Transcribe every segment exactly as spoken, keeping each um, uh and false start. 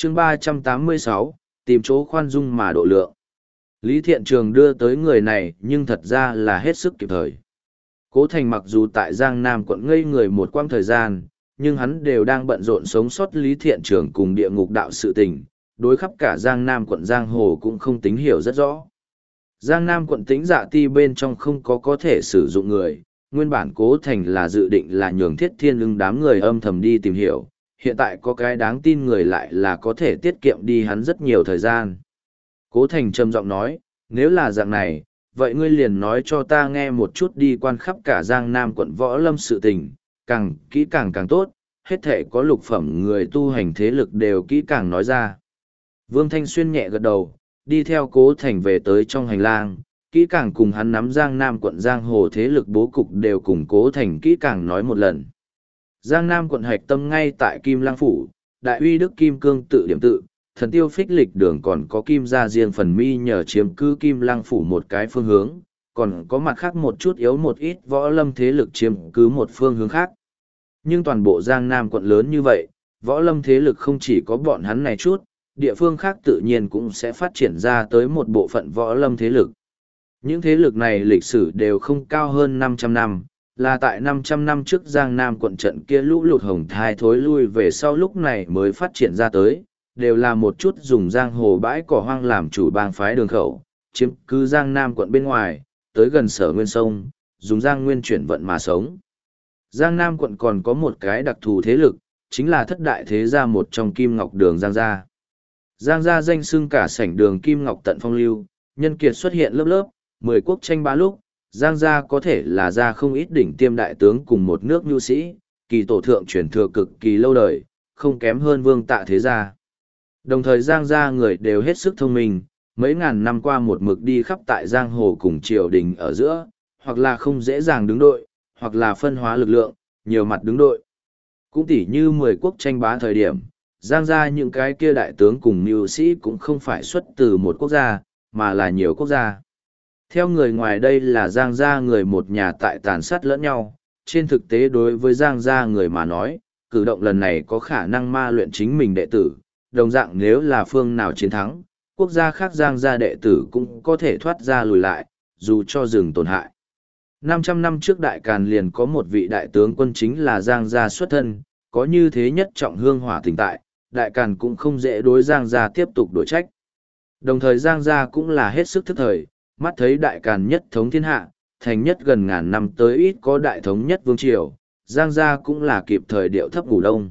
chương ba trăm tám mươi sáu, tìm chỗ khoan dung mà độ lượng. Lý Thiện Trường đưa tới người này nhưng thật ra là hết sức kịp thời. Cố Thành mặc dù tại Giang Nam quận ngây người một quãng thời gian, nhưng hắn đều đang bận rộn sống sót Lý Thiện Trường cùng địa ngục đạo sự tình, đối khắp cả Giang Nam quận Giang Hồ cũng không tính hiểu rất rõ. Giang Nam quận Tĩnh Dạ Ti bên trong không có có thể sử dụng người, nguyên bản Cố Thành là dự định là nhường Thiết Thiên Ưng đám người âm thầm đi tìm hiểu, hiện tại có cái đáng tin người lại là có thể tiết kiệm đi hắn rất nhiều thời gian. Cố Thành trầm giọng nói, nếu là dạng này, vậy ngươi liền nói cho ta nghe một chút đi quan khắp cả Giang Nam quận Võ Lâm sự tình, càng kỹ càng càng tốt, hết thể có lục phẩm người tu hành thế lực đều kỹ càng nói ra. Vương Thanh Xuyên nhẹ gật đầu, đi theo Cố Thành về tới trong hành lang, kỹ càng cùng hắn nắm Giang Nam quận Giang Hồ thế lực bố cục đều cùng Cố Thành kỹ càng nói một lần. Giang Nam quận hạch tâm ngay tại Kim Lang Phủ, Đại uy Đức Kim Cương tự điểm tự, Thần Tiêu Phích Lịch đường còn có Kim gia riêng phần mi nhờ chiếm cứ Kim Lang Phủ một cái phương hướng, còn có mặt khác một chút yếu một ít võ lâm thế lực chiếm cứ một phương hướng khác. Nhưng toàn bộ Giang Nam quận lớn như vậy, võ lâm thế lực không chỉ có bọn hắn này chút, địa phương khác tự nhiên cũng sẽ phát triển ra tới một bộ phận võ lâm thế lực. Những thế lực này lịch sử đều không cao hơn năm trăm năm, là tại năm trăm năm trước Giang Nam quận trận kia lũ lụt hồng thai thối lui về sau lúc này mới phát triển ra tới, đều là một chút dùng giang hồ bãi cỏ hoang làm chủ bang phái đường khẩu, chiếm cứ Giang Nam quận bên ngoài, tới gần Sở Nguyên sông, dùng Giang Nguyên chuyển vận mà sống. Giang Nam quận còn có một cái đặc thù thế lực, chính là thất đại thế gia một trong Kim Ngọc Đường Giang gia. Giang gia danh xưng cả sảnh đường Kim Ngọc tận phong lưu, nhân kiệt xuất hiện lớp lớp, mười quốc tranh bá lúc, Giang gia có thể là gia không ít đỉnh tiêm đại tướng cùng một nước nhu sĩ, kỳ tổ thượng truyền thừa cực kỳ lâu đời, không kém hơn Vương Tạ thế gia. Đồng thời Giang gia người đều hết sức thông minh, mấy ngàn năm qua một mực đi khắp tại Giang hồ cùng triều đình ở giữa, hoặc là không dễ dàng đứng đội, hoặc là phân hóa lực lượng, nhiều mặt đứng đội. Cũng tỉ như mười quốc tranh bá thời điểm, Giang gia những cái kia đại tướng cùng mưu sĩ cũng không phải xuất từ một quốc gia, mà là nhiều quốc gia. Theo người ngoài đây là Giang gia người một nhà tại tàn sát lẫn nhau, trên thực tế đối với Giang gia người mà nói, cử động lần này có khả năng ma luyện chính mình đệ tử, đồng dạng nếu là phương nào chiến thắng, quốc gia khác Giang gia đệ tử cũng có thể thoát ra lùi lại, dù cho rừng tổn hại. năm trăm năm trước Đại Càn liền có một vị đại tướng quân chính là Giang gia xuất thân, có như thế nhất trọng hương hỏa tình tại, Đại Càn cũng không dễ đối Giang gia tiếp tục đổi trách. Đồng thời Giang gia cũng là hết sức thức thời, mắt thấy Đại Càn nhất thống thiên hạ, thành nhất gần ngàn năm tới ít có đại thống nhất vương triều, Giang gia cũng là kịp thời điệu thấp ngủ đông.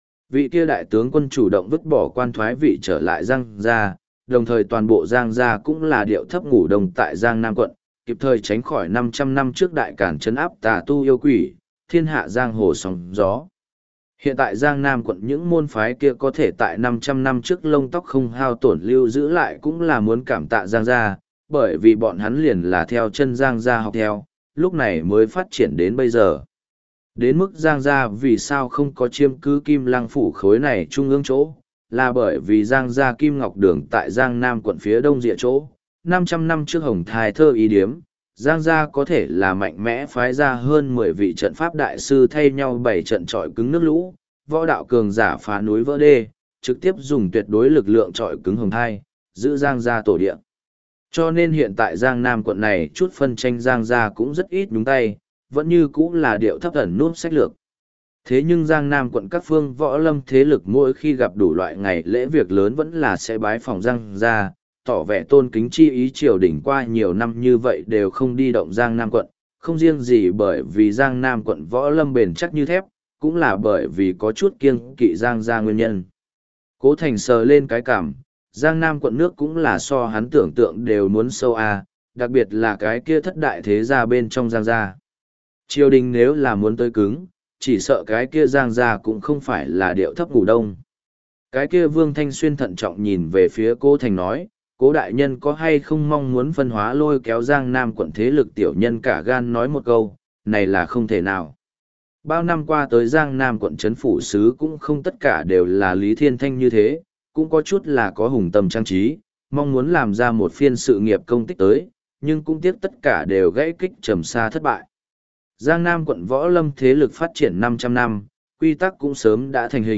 Vị kia đại tướng quân chủ động vứt bỏ quan thoái vị trở lại Giang gia, đồng thời toàn bộ Giang gia cũng là điệu thấp ngủ đông tại Giang Nam quận, kịp thời tránh khỏi năm trăm năm trước Đại Càn trấn áp tà tu yêu quỷ, thiên hạ giang hồ sóng gió. Hiện tại Giang Nam quận những môn phái kia có thể tại năm trăm năm trước lông tóc không hao tổn lưu giữ lại cũng là muốn cảm tạ Giang gia, bởi vì bọn hắn liền là theo chân Giang gia học theo, lúc này mới phát triển đến bây giờ. Đến mức Giang gia vì sao không có chiêm cứ Kim Lăng phủ khối này trung ương chỗ, là bởi vì Giang gia Kim Ngọc Đường tại Giang Nam quận phía đông địa chỗ, năm trăm năm trước hồng thai thơ ý điếm, Giang gia có thể là mạnh mẽ phái ra hơn mười vị trận pháp đại sư thay nhau bảy trận trọi cứng nước lũ, võ đạo cường giả phá núi vỡ đê, trực tiếp dùng tuyệt đối lực lượng trọi cứng hồng thai, giữ Giang gia tổ địa. Cho nên hiện tại Giang Nam quận này chút phân tranh Giang gia cũng rất ít nhúng tay, vẫn như cũ là điệu thấp ẩn núp sách lược. Thế nhưng Giang Nam quận các phương võ lâm thế lực mỗi khi gặp đủ loại ngày lễ việc lớn vẫn là sẽ bái phòng Giang gia, tỏ vẻ tôn kính chi ý triều đình qua nhiều năm như vậy đều không đi động Giang Nam quận, không riêng gì bởi vì Giang Nam quận võ lâm bền chắc như thép, cũng là bởi vì có chút kiêng kỵ Giang gia nguyên nhân. Cố Thành sờ lên cái cảm, Giang Nam quận nước cũng là so hắn tưởng tượng đều muốn sâu a, đặc biệt là cái kia thất đại thế gia bên trong Giang gia. Triều đình nếu là muốn tới cứng, chỉ sợ cái kia Giang gia cũng không phải là điệu thấp ngủ đông. Cái kia Vương Thanh Xuyên thận trọng nhìn về phía Cố Thành nói, Cố đại nhân có hay không mong muốn phân hóa lôi kéo Giang Nam quận thế lực tiểu nhân cả gan nói một câu, này là không thể nào. Bao năm qua tới Giang Nam quận trấn phủ sứ cũng không tất cả đều là Lý Thiên Thanh như thế, cũng có chút là có hùng tâm trang trí, mong muốn làm ra một phiên sự nghiệp công tích tới, nhưng cũng tiếc tất cả đều gãy kích trầm xa thất bại. Giang Nam quận võ lâm thế lực phát triển năm trăm năm, quy tắc cũng sớm đã thành hình,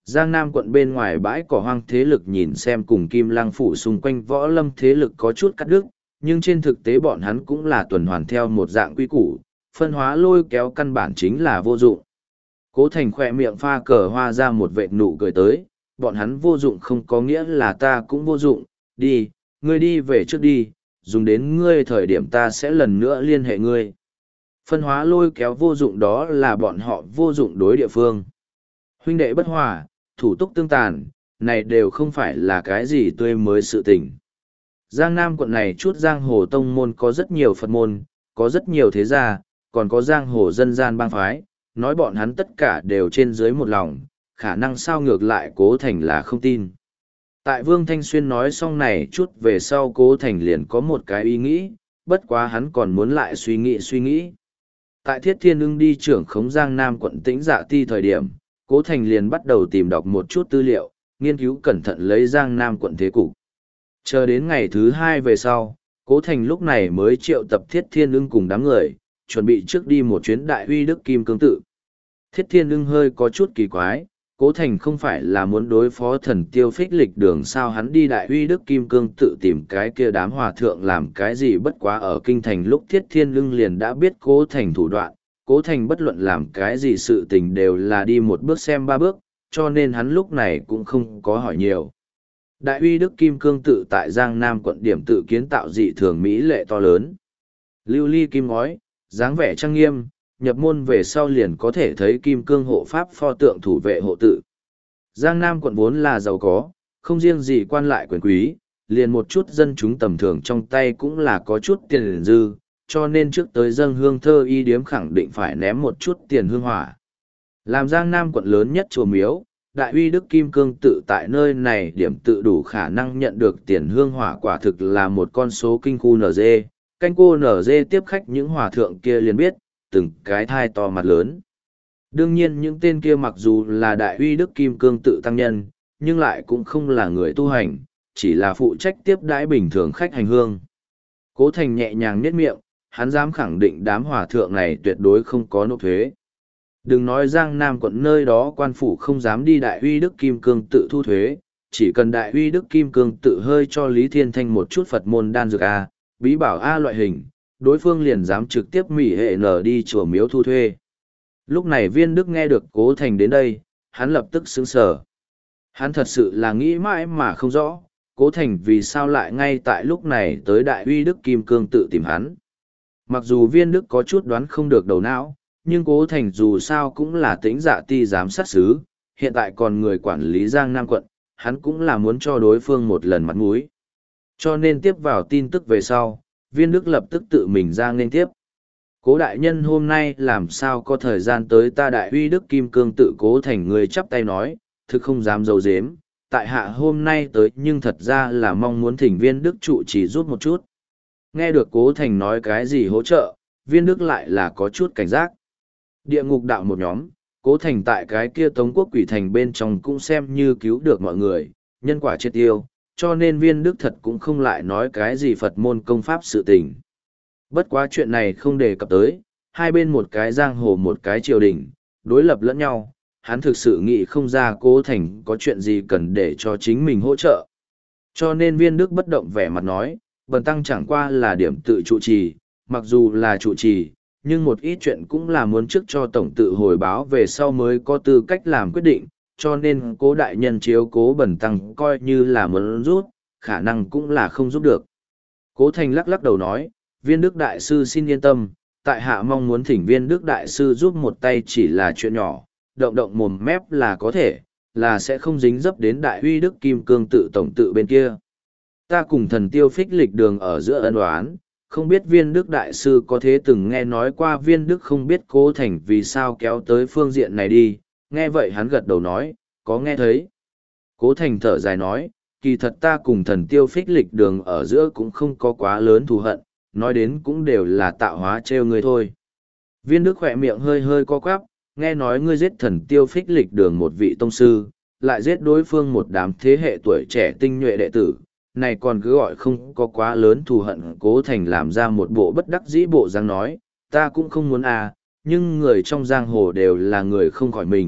Giang Nam quận bên ngoài bãi cỏ hoang thế lực nhìn xem cùng Kim Lăng phủ xung quanh võ lâm thế lực có chút cắt đứt, nhưng trên thực tế bọn hắn cũng là tuần hoàn theo một dạng quy củ, phân hóa lôi kéo căn bản chính là vô dụng. Cố Thành khỏe miệng pha cờ hoa ra một vệt nụ cười tới, bọn hắn vô dụng không có nghĩa là ta cũng vô dụng, đi, ngươi đi về trước đi, dùng đến ngươi thời điểm ta sẽ lần nữa liên hệ ngươi. Phân hóa lôi kéo vô dụng đó là bọn họ vô dụng đối địa phương. Huynh đệ bất hòa, thủ túc tương tàn, này đều không phải là cái gì tươi mới sự tình. Giang Nam quận này chút giang hồ tông môn có rất nhiều Phật môn, có rất nhiều thế gia, còn có giang hồ dân gian bang phái, nói bọn hắn tất cả đều trên dưới một lòng, khả năng sao ngược lại Cố Thành là không tin. Tại Vương Thanh Xuyên nói xong này chút về sau Cố Thành liền có một cái ý nghĩ, bất quá hắn còn muốn lại suy nghĩ suy nghĩ. Tại Thiết Thiên Ưng đi trưởng khống Giang Nam quận Tĩnh Dạ Ti thời điểm, Cố Thành liền bắt đầu tìm đọc một chút tư liệu, nghiên cứu cẩn thận lấy Giang Nam quận thế cục. Chờ đến ngày thứ hai về sau, Cố Thành lúc này mới triệu tập Thiết Thiên Ưng cùng đám người, chuẩn bị trước đi một chuyến đại huy đức kim cương tự. Thiết Thiên Ưng hơi có chút kỳ quái, Cố Thành không phải là muốn đối phó thần tiêu phích lịch đường sao hắn đi đại huy đức kim cương tự tìm cái kia đám hòa thượng làm cái gì bất quá ở kinh thành lúc Thiết Thiên Ưng liền đã biết Cố Thành thủ đoạn, Cố Thành bất luận làm cái gì sự tình đều là đi một bước xem ba bước, cho nên hắn lúc này cũng không có hỏi nhiều. Đại huy đức kim cương tự tại Giang Nam quận điểm tự kiến tạo dị thường mỹ lệ to lớn. Lưu ly kim ngói, dáng vẻ trang nghiêm, nhập môn về sau liền có thể thấy kim cương hộ pháp pho tượng thủ vệ hộ tự. Giang Nam quận vốn là giàu có, không riêng gì quan lại quyền quý, liền một chút dân chúng tầm thường trong tay cũng là có chút tiền dư, cho nên trước tới dâng hương thơ y điếm khẳng định phải ném một chút tiền hương hỏa. Làm Giang Nam quận lớn nhất chùa miếu, Đại Uy Đức Kim Cương tự tại nơi này điểm tự đủ khả năng nhận được tiền hương hỏa quả thực là một con số kinh khu en giê, canh cô en giê tiếp khách những hòa thượng kia liền biết, từng cái thai to mặt lớn. Đương nhiên những tên kia mặc dù là Đại Uy Đức Kim Cương tự tăng nhân, nhưng lại cũng không là người tu hành, chỉ là phụ trách tiếp đãi bình thường khách hành hương. Cố Thành nhẹ nhàng nhếch miệng, hắn dám khẳng định đám hòa thượng này tuyệt đối không có nộp thuế. Đừng nói Giang Nam quận nơi đó quan phủ không dám đi Đại Uy Đức Kim Cương tự thu thuế, chỉ cần Đại Uy Đức Kim Cương tự hơi cho Lý Thiên Thanh một chút Phật môn đan dược A, bí bảo A loại hình, đối phương liền dám trực tiếp mỉ hệ nở đi chùa miếu thu thuê. Lúc này Viên Đức nghe được Cố Thành đến đây, hắn lập tức sững sờ. Hắn thật sự là nghĩ mãi mà không rõ, Cố Thành vì sao lại ngay tại lúc này tới Đại Uy Đức Kim Cương tự tìm hắn. Mặc dù Viên Đức có chút đoán không được đầu não, nhưng Cố Thành dù sao cũng là Tĩnh Dạ Ti giám sát sứ, hiện tại còn người quản lý Giang Nam quận, hắn cũng là muốn cho đối phương một lần mặt mũi. Cho nên tiếp vào tin tức về sau, Viên Đức lập tức tự mình ra nghênh tiếp. Cố đại nhân hôm nay làm sao có thời gian tới ta Đại Uy Đức Kim Cương tự. Cố Thành người chắp tay nói, thực không dám giấu giếm, tại hạ hôm nay tới nhưng thật ra là mong muốn thỉnh Viên Đức trụ chỉ giúp một chút. Nghe được Cố Thành nói cái gì hỗ trợ, Viên Đức lại là có chút cảnh giác. Địa ngục đạo một nhóm, Cố Thành tại cái kia Tống Quốc Quỷ Thành bên trong cũng xem như cứu được mọi người, nhân quả chết tiêu, cho nên Viên Đức thật cũng không lại nói cái gì Phật môn công pháp sự tình. Bất quá chuyện này không đề cập tới, hai bên một cái giang hồ một cái triều đình, đối lập lẫn nhau, hắn thực sự nghĩ không ra Cố Thành có chuyện gì cần để cho chính mình hỗ trợ. Cho nên Viên Đức bất động vẻ mặt nói, bần tăng chẳng qua là điểm tự trụ trì, mặc dù là trụ trì, nhưng một ít chuyện cũng là muốn trước cho tổng tự hồi báo về sau mới có tư cách làm quyết định, cho nên Cố đại nhân chiếu cố bần tăng coi như là muốn rút, khả năng cũng là không giúp được. Cố Thành lắc lắc đầu nói, Viên Đức đại sư xin yên tâm, tại hạ mong muốn thỉnh Viên Đức đại sư giúp một tay chỉ là chuyện nhỏ, động động mồm mép là có thể, là sẽ không dính dấp đến Đại Uy Đức Kim Cương tự tổng tự bên kia. Ta cùng thần tiêu phích lịch đường ở giữa ân oán, không biết Viên Đức đại sư có thế từng nghe nói qua. Viên Đức không biết Cố Thành vì sao kéo tới phương diện này đi, nghe vậy hắn gật đầu nói, có nghe thấy. Cố Thành thở dài nói, kỳ thật ta cùng thần tiêu phích lịch đường ở giữa cũng không có quá lớn thù hận, nói đến cũng đều là tạo hóa trêu người thôi. Viên Đức khỏe miệng hơi hơi co quắp, nghe nói ngươi giết thần tiêu phích lịch đường một vị tông sư, lại giết đối phương một đám thế hệ tuổi trẻ tinh nhuệ đệ tử, này còn cứ gọi không có quá lớn thù hận. Cố Thành làm ra một bộ bất đắc dĩ bộ dáng nói, ta cũng không muốn à, nhưng người trong giang hồ đều là người không khỏi mình,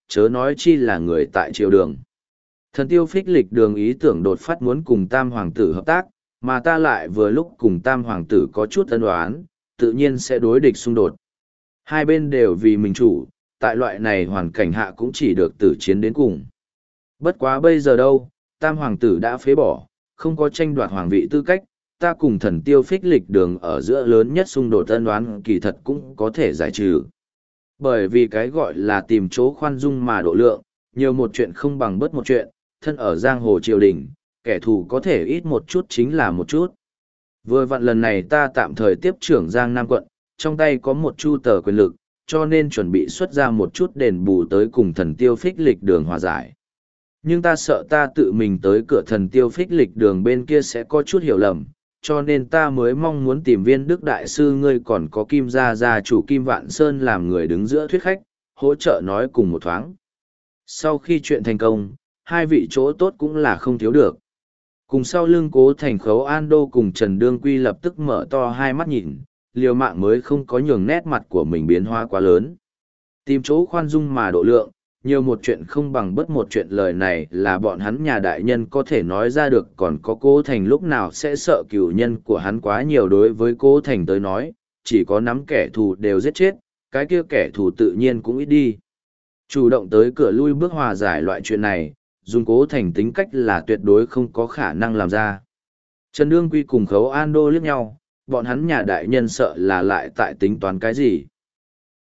chớ nói chi là người tại triều đường. Thần tiêu phích lịch đường ý tưởng đột phát muốn cùng tam hoàng tử hợp tác, mà ta lại vừa lúc cùng tam hoàng tử có chút ân oán, tự nhiên sẽ đối địch xung đột. Hai bên đều vì mình chủ, tại loại này hoàn cảnh hạ cũng chỉ được tử chiến đến cùng. Bất quá bây giờ đâu, tam hoàng tử đã phế bỏ, không có tranh đoạt hoàng vị tư cách, ta cùng thần tiêu phích lịch đường ở giữa lớn nhất xung đột ân oán kỳ thật cũng có thể giải trừ. Bởi vì cái gọi là tìm chỗ khoan dung mà độ lượng, nhiều một chuyện không bằng bớt một chuyện, thân ở giang hồ triều đình, kẻ thù có thể ít một chút chính là một chút. Vừa vặn lần này ta tạm thời tiếp trưởng Giang Nam quận, trong tay có một chu tờ quyền lực, cho nên chuẩn bị xuất ra một chút đền bù tới cùng thần tiêu phích lịch đường hòa giải. Nhưng ta sợ ta tự mình tới cửa thần tiêu phích lịch đường bên kia sẽ có chút hiểu lầm, cho nên ta mới mong muốn tìm viên đức đại sư ngươi còn có Kim gia gia chủ Kim Vạn Sơn làm người đứng giữa thuyết khách, hỗ trợ nói cùng một thoáng. Sau khi chuyện thành công, hai vị chỗ tốt cũng là không thiếu được. Cùng sau lưng Cố Thành Khấu An Đô cùng Trần Đương Quy lập tức mở to hai mắt nhìn, liều mạng mới không có nhường nét mặt của mình biến hóa quá lớn. Tìm chỗ khoan dung mà độ lượng, nhiều một chuyện không bằng bất một chuyện, lời này là bọn hắn nhà đại nhân có thể nói ra được, còn có Cố Thành lúc nào sẽ sợ cửu nhân của hắn quá nhiều. Đối với Cố Thành tới nói, chỉ có nắm kẻ thù đều giết chết, cái kia kẻ thù tự nhiên cũng ít đi. Chủ động tới cửa lui bước hòa giải loại chuyện này, dùng Cố Thành tính cách là tuyệt đối không có khả năng làm ra. Trần Đương Quy cùng Khấu An Đô liếc nhau, bọn hắn nhà đại nhân sợ là lại tại tính toán cái gì.